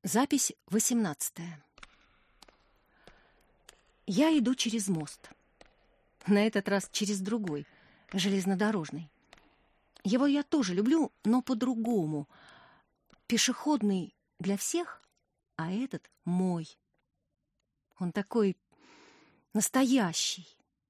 Запись 18. Я иду через мост. На этот раз через другой, железнодорожный. Его я тоже люблю, но по-другому. Пешеходный для всех, а этот мой. Он такой настоящий,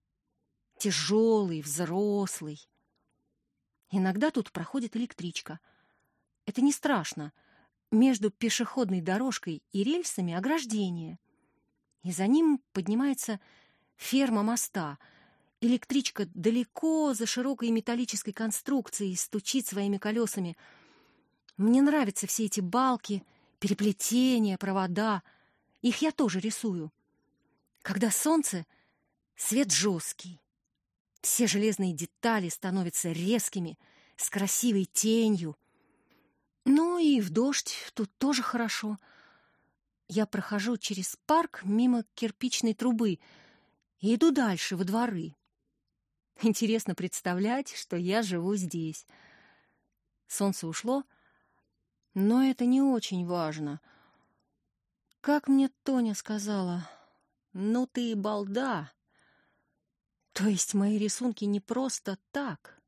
тяжелый, взрослый. Иногда тут проходит электричка. Это не страшно. Между пешеходной дорожкой и рельсами ограждение. И за ним поднимается ферма моста. Электричка далеко за широкой металлической конструкцией стучит своими колесами. Мне нравятся все эти балки, переплетения, провода. Их я тоже рисую. Когда солнце, свет жесткий. Все железные детали становятся резкими, с красивой тенью. Ну и в дождь тут тоже хорошо. Я прохожу через парк мимо кирпичной трубы и иду дальше, во дворы. Интересно представлять, что я живу здесь. Солнце ушло, но это не очень важно. Как мне Тоня сказала, ну ты и балда. То есть мои рисунки не просто так.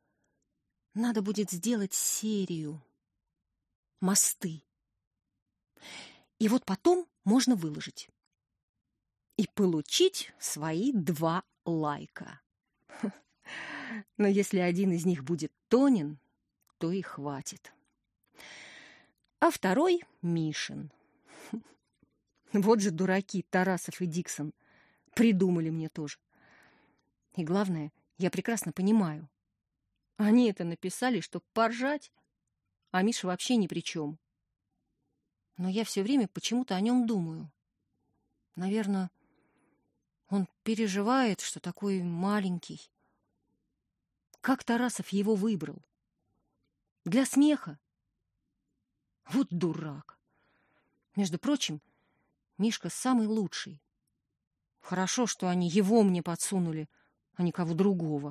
Надо будет сделать серию. Мосты. И вот потом можно выложить. И получить свои 2 лайка. Но если один из них будет Тонин, то и хватит. А второй — Мишин. Вот же дураки Тарасов и Диксон. Придумали мне тоже. И главное, я прекрасно понимаю. Они это написали, чтобы поржать, а Миша вообще ни при чем. Но я все время почему-то о нем думаю. Наверное, он переживает, что такой маленький. Как Тарасов его выбрал? Для смеха? Вот дурак. Между прочим, Мишка самый лучший. Хорошо, что они его мне подсунули, а не кого другого.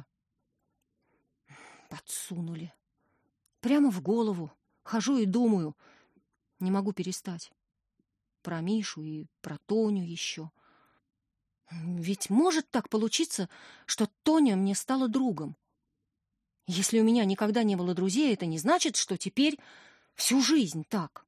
Подсунули. Прямо в голову. Хожу и думаю. Не могу перестать. Про Мишу и про Тоню еще. Ведь может так получиться, что Тоня мне стала другом. Если у меня никогда не было друзей, это не значит, что теперь всю жизнь так.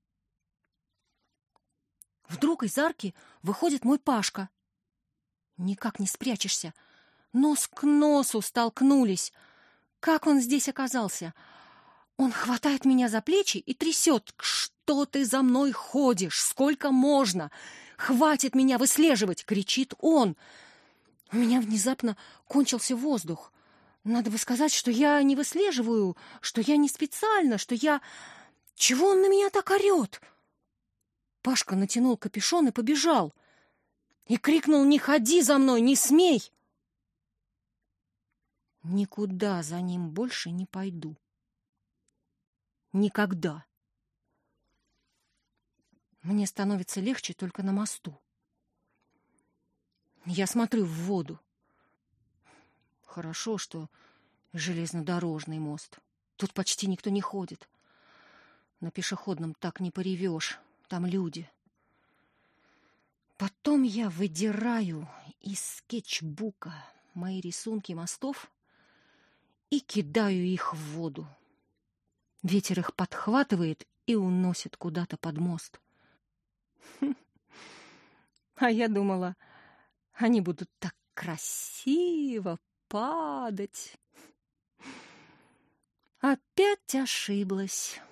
Вдруг из арки выходит мой Пашка. Никак не спрячешься. Нос к носу столкнулись. Как он здесь оказался? Он хватает меня за плечи и трясет. «Что ты за мной ходишь? Сколько можно? Хватит меня выслеживать!» — кричит он. У меня внезапно кончился воздух. Надо бы сказать, что я не выслеживаю, что я не специально, что я... Чего он на меня так орет? Пашка натянул капюшон и побежал. И крикнул: «Не ходи за мной, не смей!» Никуда за ним больше не пойду. Никогда. Мне становится легче только на мосту. Я смотрю в воду. Хорошо, что железнодорожный мост. Тут почти никто не ходит. На пешеходном так не поревешь. Там люди. Потом я выдираю из скетчбука мои рисунки мостов и кидаю их в воду. Ветер их подхватывает и уносит куда-то под мост. А я думала, они будут так красиво падать. Опять ошиблась.